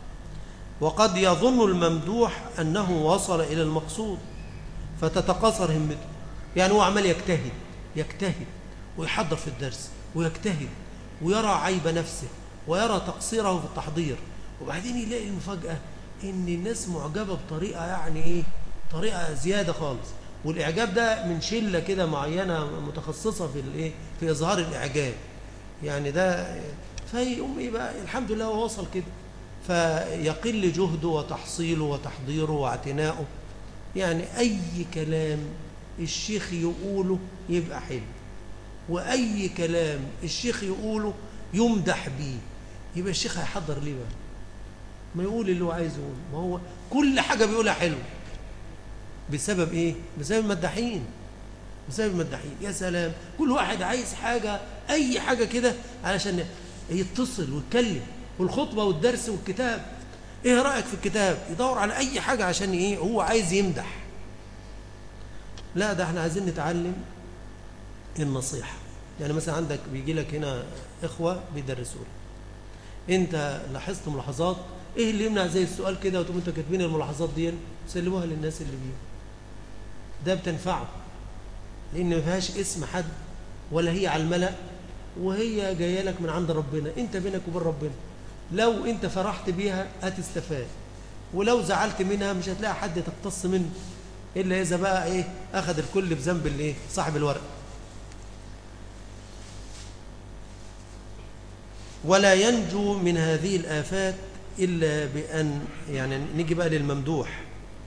وقد يظن الممدوح أنه وصل إلى المقصود فتتقاصر همته، يعني هو عمال يجتهد ويحضر في الدرس ويجتهد ويرى عيب نفسه ويرى تقصيره في التحضير، وبعدين يلاقي المفاجأة إن الناس معجبة بطريقة يعني إيه، طريقة زيادة خالص. والإعجاب ده من شلة كده معينة متخصصة في الإيه، في إظهار الإعجاب، يعني ده فيقوم إيه بقى، الحمد لله هو وصل كده، فيقل جهده وتحصيله وتحضيره واعتناؤه. يعني أي كلام الشيخ يقوله يبقى حلو، وأي كلام الشيخ يقوله يمدح بيه، يبقى الشيخ هيحضر ليه بقى؟ ما يقول اللي هو عايزه يقول، ما هو كل حاجة بيقولها حلو. بسبب إيه؟ بسبب المداحين، بسبب المداحين. يا سلام، كل واحد عايز حاجة، أي حاجة كده علشان يتصل ويتكلم، والخطبة والدرس والكتاب، إيه رأيك في الكتاب؟ يدور على أي حاجة عشان إيه، هو عايز يمدح. لا، ده احنا عايزين نتعلم النصيحة. يعني مثلا عندك بيجي لك هنا إخوة بيدرسوا لك، أنت لاحظت ملاحظات، إيه اللي يمنع زي السؤال كده وتقوم أنت كاتبين الملاحظات دي سلموها للناس اللي بيه، ده بتنفعه، لأن ما فيهاش اسم حد ولا هي على الملأ، وهي جاية لك من عند ربنا، أنت بينك وبين ربنا. لو أنت فرحت بيها هتستفاد، ولو زعلت منها مش هتلاقي حد تقتص منه، إلا إذا بقى إيه أخذ الكل بذنب الإيه صاحب الورق. ولا ينجو من هذه الآفات إلا بأن، يعني نيجي بقى للممدوح،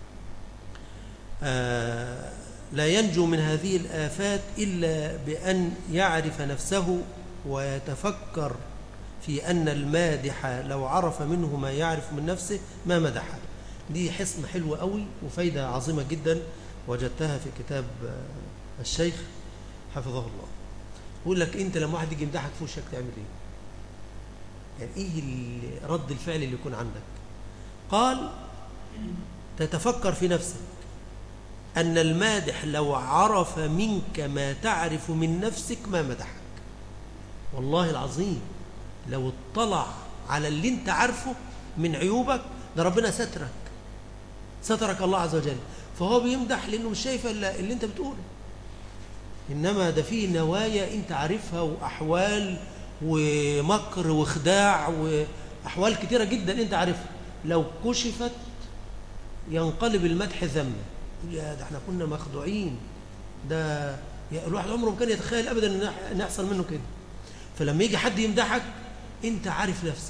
لا ينجو من هذه الآفات إلا بأن يعرف نفسه ويتفكر في أن المادح لو عرف منه ما يعرف من نفسه ما مدحه. دي حصن حلوة قوي وفايدة عظيمة جدا وجدتها في كتاب الشيخ حفظه الله. يقول لك أنت لما واحد يجي يمدحك في وشك تعمل إيه؟ يعني إيه رد الفعل اللي يكون عندك؟ قال تتفكر في نفسك أن المادح لو عرف منك ما تعرف من نفسك ما مدحك. والله العظيم لو اطلع على اللي انت عارفه من عيوبك، ده ربنا سترك الله عز وجل، فهو بيمدح لأنه مش شايف اللي انت بتقوله، إنما ده فيه نوايا انت عارفها وأحوال ومكر وخداع وأحوال كتيرة جدا انت عارفها، لو كشفت ينقلب المدح ذمة. يا ده احنا كنا مخدوعين، ده يعني الواحد عمره ما كان يتخيل أبدا أن يحصل منه كده. فلما يجي حد يمدحك أنت عارف نفسك،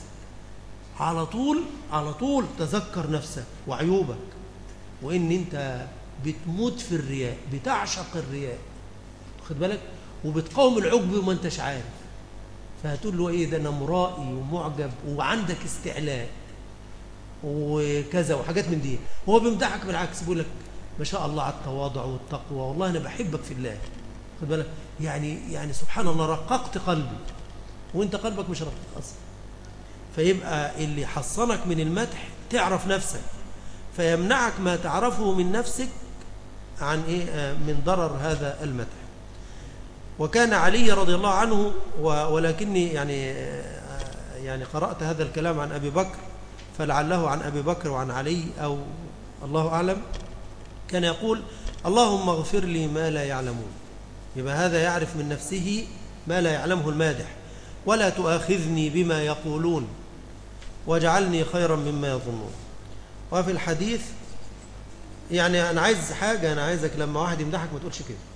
على طول تذكر نفسك وعيوبك، وإن أنت بتموت في الرياء، بتعشق الرياء، خد بالك، وبتقاوم العجب وما أنتش عارف. فهتقول له إيه ده، أنا مرائي ومعجب وعندك استعلاء وكذا وحاجات من دي. هو بيمدحك بالعكس، بيقول لك ما شاء الله على التواضع والتقوى، والله أنا بحبك في الله، خد بالك، يعني سبحان الله رققت قلبي، وانت قلبك مش رقيق اصلا. فيبقى اللي حصنك من المدح تعرف نفسك، فيمنعك ما تعرفه من نفسك عن ايه، من ضرر هذا المدح. وكان علي رضي الله عنه، ولكني يعني قرأت هذا الكلام عن أبي بكر، فلعله عن أبي بكر وعن علي أو الله أعلم، كان يقول اللهم اغفر لي ما لا يعلمون. يبقى هذا يعرف من نفسه ما لا يعلمه المادح. ولا تؤاخذني بما يقولون واجعلني خيرا مما يظنون. وفي الحديث يعني أنا عايز حاجة، أنا عايزك لما واحد يمدحك ما تقولش كده،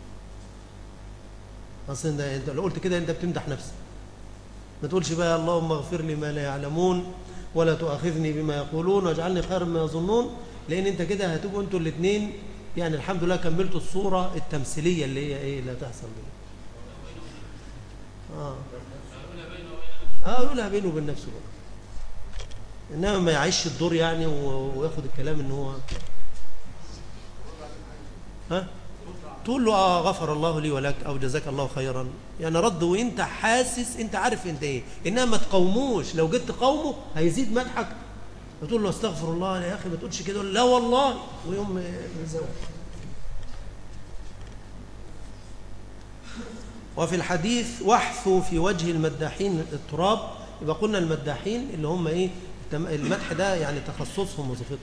أصلا أنت لو قلت كده أنت بتمدح نفسك. ما تقولش بقى اللهم اغفر لي ما لا يعلمون ولا تؤاخذني بما يقولون واجعلني خيرا مما يظنون، لأن أنت كده هتبقوا أنتوا الاثنين يعني الحمد لله كملتوا الصورة التمثيلية اللي هي إيه لا تحصل بيه. يقولها بينه وبين نفسه بقى، إنما ما يعيش الدور يعني وياخد الكلام إن هو تقول له غفر الله لي ولك أو جزاك الله خيرا، يعني رد وإنت حاسس، أنت عارف أنت إيه. إنما ما تقوموش، لو جيت تقومه هيزيد مدحك، بتقول له استغفر الله يا أخي ما تقولش كده، لا والله، ويوم يزود. وفي الحديث واحثوا في وجه المداحين التراب. يبقى قلنا المداحين اللي هم ايه، المدح ده يعني تخصصهم وظيفتهم.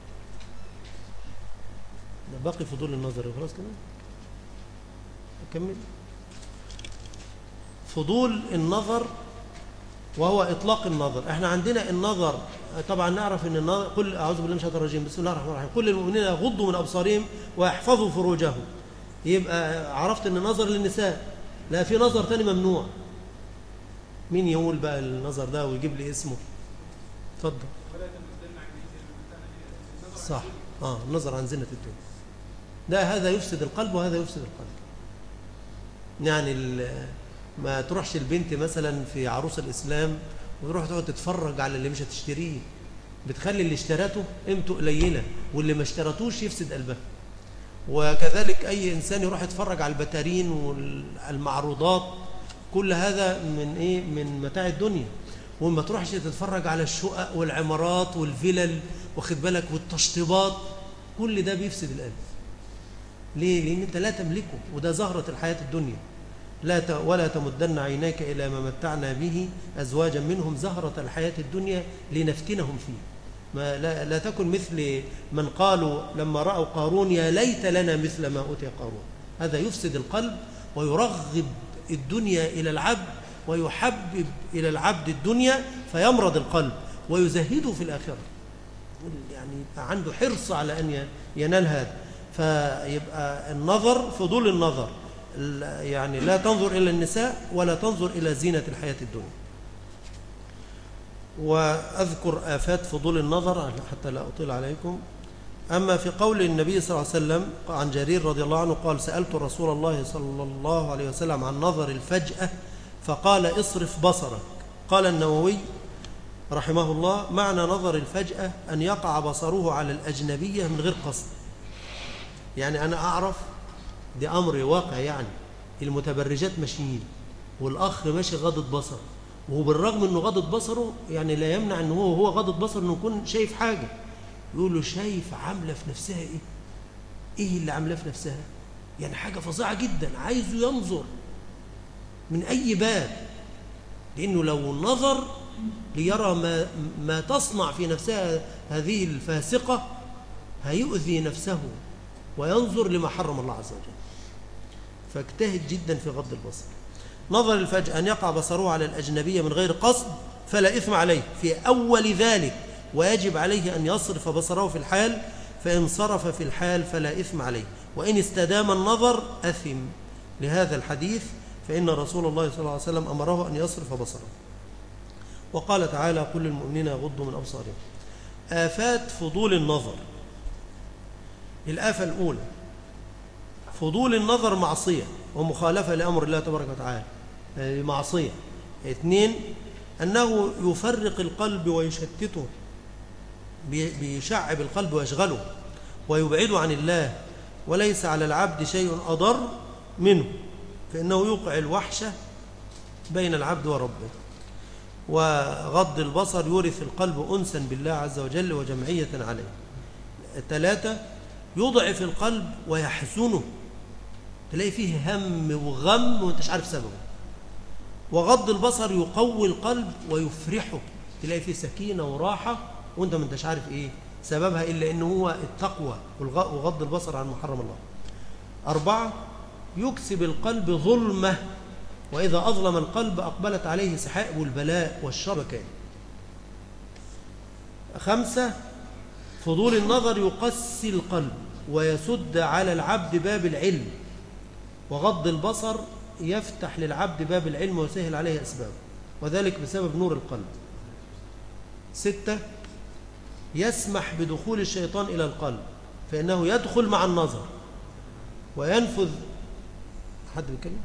باقي فضول النظر خلاص كده نكمل. فضول النظر وهو إطلاق النظر. احنا عندنا النظر طبعا نعرف ان النظر، قل اعوذ بالله من الشيطان الرجيم بسم الله الرحمن الرحيم قل للمؤمنين يغضوا من ابصارهم ويحفظوا فروجهم. يبقى عرفت ان النظر للنساء، لا في نظر تاني ممنوع. مين يقول بقى النظر ده ويجيب لي اسمه؟ اتفضل. صح، النظر عن زينة الدنيا ده هذا يفسد القلب وهذا يفسد القلب. يعني ما تروحش البنت مثلا في عروس الإسلام وتروح تقعد تتفرج على اللي مش هتشتريه، بتخلي اللي اشترته قيمته قليلة واللي ما اشترتوش يفسد قلبها. وكذلك أي إنسان يروح يتفرج على البتارين والمعروضات، كل هذا من إيه؟ من متاع الدنيا. وما تروحش تتفرج على الشقق والعمارات والفلل، واخد بالك، والتشطيبات، كل ده بيفسد القلب. ليه؟ لأن أنت لا تملكه، وده زهرة الحياة الدنيا. ولا تمدن عيناك إلى ما متعنا به أزواجا منهم زهرة الحياة الدنيا لنفتنهم فيه. لا تكن مثل من قالوا لما رأوا قارون يا ليت لنا مثل ما أوتي قارون. هذا يفسد القلب ويرغب الدنيا إلى العبد ويحبب إلى العبد الدنيا فيمرض القلب ويزهده في الآخرة، يعني يبقى عنده حرص على أن ينال هذا. فيبقى النظر فضول النظر، يعني لا تنظر إلى النساء ولا تنظر إلى زينة الحياة الدنيا. وأذكر آفات فضول النظر حتى لا أطيل عليكم. أما في قول النبي صلى الله عليه وسلم عن جرير رضي الله عنه قال سألت رسول الله صلى الله عليه وسلم عن نظر الفجأة فقال اصرف بصرك. قال النووي رحمه الله معنى نظر الفجأة أن يقع بصره على الأجنبية من غير قصد. يعني أنا أعرف دي أمر واقع، يعني المتبرجات ماشيين والأخ ماشي غضض بصر، وهو بالرغم أنه غضض بصره يعني لا يمنع أنه هو غضض بصر أنه يكون شايف حاجة. يقول له شايف عاملة في نفسها إيه؟ إيه اللي عاملة في نفسها؟ يعني حاجة فظيعة جدا، عايزه ينظر من أي باب، لأنه لو نظر ليرى ما تصنع في نفسها هذه الفاسقة هيؤذي نفسه وينظر لما حرم الله عز وجل. فاجتهد جدا في غض البصر. نظر الفجأة أن يقع بصره على الأجنبية من غير قصد فلا إثم عليه في أول ذلك، ويجب عليه أن يصرف بصره في الحال، فإن صرف في الحال فلا إثم عليه، وإن استدام النظر أثم. لهذا الحديث، فإن رسول الله صلى الله عليه وسلم أمره أن يصرف بصره. وقال تعالى: قل للمؤمنين يغضوا من أبصارهم. آفات فضول النظر. الآفة الأولى فضول النظر معصية ومخالفة لأمر الله تبارك وتعالى، معصية. 2 أنه يفرق القلب ويشتته، بيشعب القلب ويشغله ويبعده عن الله، وليس على العبد شيء أضر منه، فإنه يوقع الوحشة بين العبد وربه. وغض البصر يورث القلب أنسا بالله عز وجل وجمعية عليه. 3 يضعف القلب ويحزنه، تلاقي فيه هم وغم وانتش عارف سببه. وغض البصر يقوي القلب ويفرحه، تلاقي فيه سكينة وراحة وانت ما انتش عارف ايه سببها، إلا إنه هو التقوى وغض البصر عن محرم الله. 4 يكسب القلب ظلمة، وإذا أظلم القلب أقبلت عليه سحائب البلاء والشر كان. 5 فضول النظر يقسي القلب ويسد على العبد باب العلم، وغض البصر يفتح للعبد باب العلم ويسهل عليه أسبابه، وذلك بسبب نور القلب. 6 يسمح بدخول الشيطان إلى القلب، فإنه يدخل مع النظر وينفذ. حد بيتكلم؟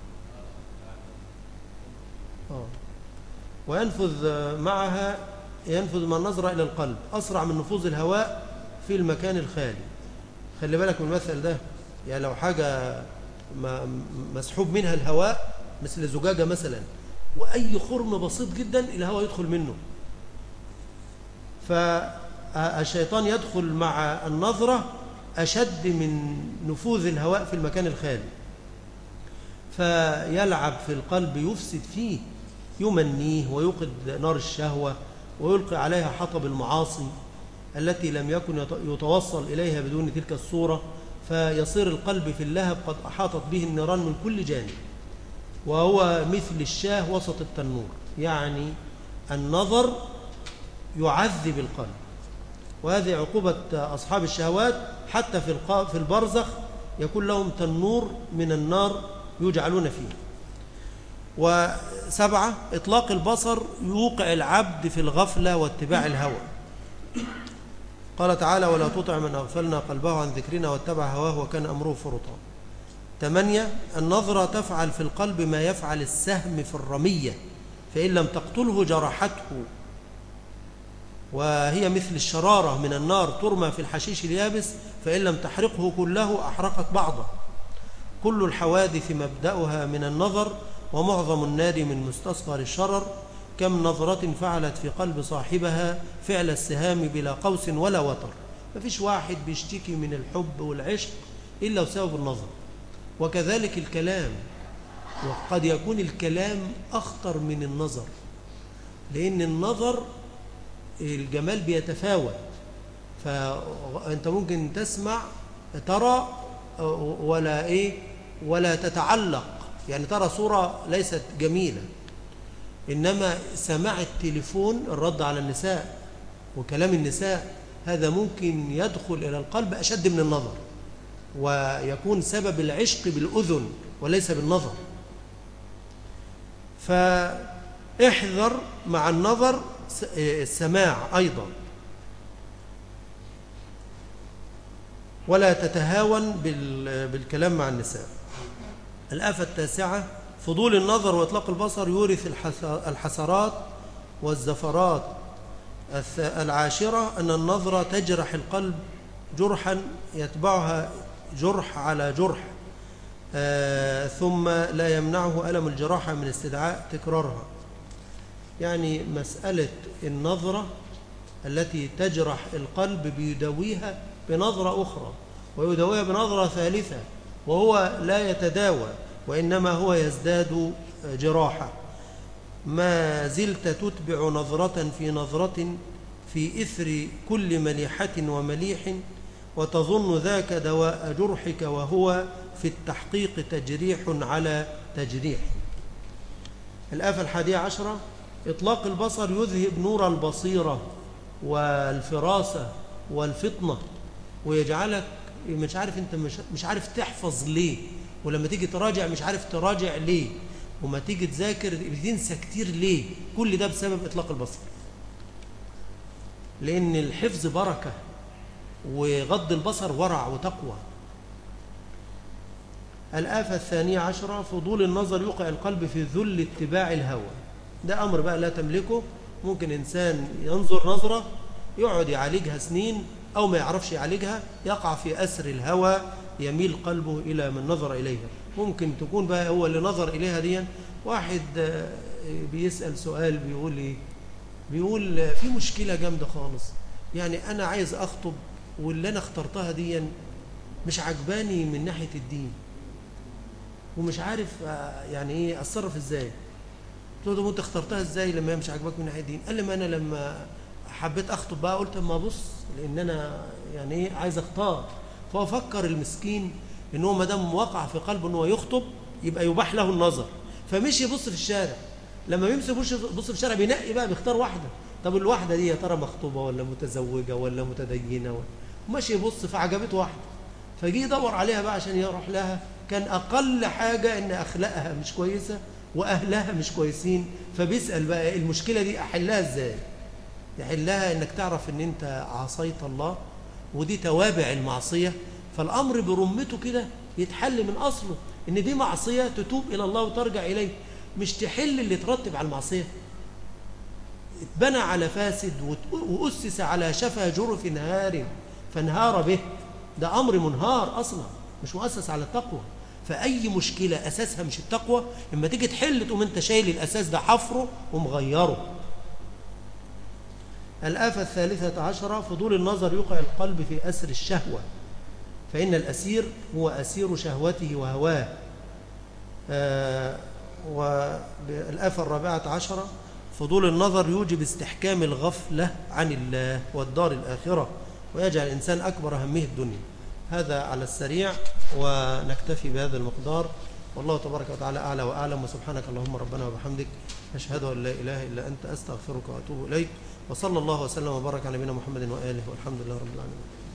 وينفذ معها، ينفذ مع النظرة إلى القلب أسرع من نفوذ الهواء في المكان الخالي. خلي بالك من المثل ده، يعني لو حاجة مسحوب منها الهواء مثل زجاجة مثلا، وأي خرم بسيط جدا الهواء يدخل منه، فالشيطان يدخل مع النظرة أشد من نفوذ الهواء في المكان الخالي، فيلعب في القلب يفسد فيه، يمنيه ويوقد نار الشهوة ويلقي عليها حطب المعاصي التي لم يكن يتوصل إليها بدون تلك الصورة، فيصير القلب في اللهب قد أحاطت به النيران من كل جانب، وهو مثل الشاه وسط التنور. يعني النظر يعذب القلب، وهذه عقوبة أصحاب الشهوات، حتى في البرزخ يكون لهم تنور من النار يجعلون فيه. 7 إطلاق البصر يوقع العبد في الغفلة واتباع الهوى. قال تعالى: ولا تطع من أغفلنا قلبه عن ذكرنا واتبع هواه وكان أمره فرطا. 8 النظرة تفعل في القلب ما يفعل السهم في الرمية، فإن لم تقتله جرحته، وهي مثل الشرارة من النار ترمى في الحشيش اليابس، فإن لم تحرقه كله أحرقت بعضه. كل الحوادث مبدأها من النظر، ومعظم النار من مستصغر الشرر. كم نظرة فعلت في قلب صاحبها فعل السهام بلا قوس ولا وتر. ما فيش واحد بيشتكي من الحب والعشق إلا بسبب النظر. وكذلك الكلام، وقد يكون الكلام أخطر من النظر، لأن النظر الجمال بيتفاوت، فأنت ممكن تسمع ترى ولا تتعلق، يعني ترى صورة ليست جميلة، إنما سماع التليفون، الرد على النساء وكلام النساء، هذا ممكن يدخل إلى القلب أشد من النظر، ويكون سبب العشق بالأذن وليس بالنظر. فاحذر مع النظر السماع أيضا، ولا تتهاون بالكلام مع النساء. الآفة 9 فضول النظر وإطلاق البصر يورث الحسرات والزفرات. 10 أن النظرة تجرح القلب جرحا يتبعها جرح على جرح، ثم لا يمنعه ألم الجراحة من استدعاء تكرارها. يعني مسألة النظرة التي تجرح القلب بيداويها بنظرة أخرى، ويداويها بنظرة ثالثة، وهو لا يتداوى، وإنما هو يزداد جراحة. ما زلت تتبع نظرة في نظرة في إثر كل مليحة ومليح، وتظن ذاك دواء جرحك، وهو في التحقيق تجريح على تجريح. الآفة 11 إطلاق البصر يذهب نور البصيرة والفراسة والفطنة، ويجعلك مش عارف، أنت مش عارف تحفظ ليه، ولما تيجي تراجع مش عارف تراجع ليه، وما تيجي تذاكر بتنسى كتير ليه. كل ده بسبب إطلاق البصر، لأن الحفظ بركة وغض البصر ورع وتقوى. الآفة الثانية عشرة فضول النظر يوقع القلب في ذل اتباع الهوى. ده أمر بقى لا تملكه. ممكن إنسان ينظر نظرة يقعد يعالجها سنين أو ما يعرفش يعالجها، يقع في أسر الهوى، يميل قلبه إلى من نظر إليها. ممكن تكون بقى هو اللي نظر إليها دي. واحد بيسأل سؤال بيقول إيه؟ بيقول في مشكلة جامدة خالص، يعني أنا عايز أخطب واللي أنا اخترتها دي مش عجباني من ناحية الدين، ومش عارف يعني إيه أتصرف إزاي. قلت له أنت اخترتها إزاي لما هي مش عجبك من ناحية الدين؟ قال لي ما أنا لما حبيت أخطب بقى قلت أما أبص، لأن أنا يعني إيه عايز أختار. فهو فكر المسكين إن هو ما دام وقع في قلبه إن هو يخطب يبقى يباح له النظر، فمشي يبص في الشارع. لما بيمشي يبص في الشارع بينقي بقى، بيختار واحدة. طب الواحدة دي يا ترى مخطوبة ولا متزوجة ولا متدينة وماشي يبص، فعجبته واحدة، فجي يدور عليها بقى عشان يروح لها. كان أقل حاجة إن أخلاقها مش كويسة وأهلها مش كويسين. فبيسأل بقى المشكلة دي أحلها إزاي؟ يحلها إنك تعرف إن أنت عصيت الله، ودي توابع المعصية. فالأمر برمته كده يتحل من أصله، إن دي معصية تتوب إلى الله وترجع إليه، مش تحل اللي ترتب على المعصية. اتبنى على فاسد وأسس على شفا جرف نهار فانهار به. ده أمر منهار أصلا، مش مؤسس على التقوى. فأي مشكلة أساسها مش التقوى، لما تيجي تحل تقوم أنت شايل الأساس ده حفره ومغيره. الآفة الثالثة عشرة فضول النظر يوقع القلب في أسر الشهوة، فإن الأسير هو أسير شهوته وهواه. والآفة الرابعة عشرة فضول النظر يوجب استحكام الغفلة عن الله والدار الآخرة، ويجعل الإنسان أكبر همه الدنيا. هذا على السريع، ونكتفي بهذا المقدار. والله تبارك وتعالى أعلى وأعلم. وسبحانك اللهم ربنا وبحمدك، أشهد أن لا إله إلا أنت، أستغفرك وأتوب إليك. وصلى الله وسلم وبارك على نبينا محمد وآله، والحمد لله رب العالمين.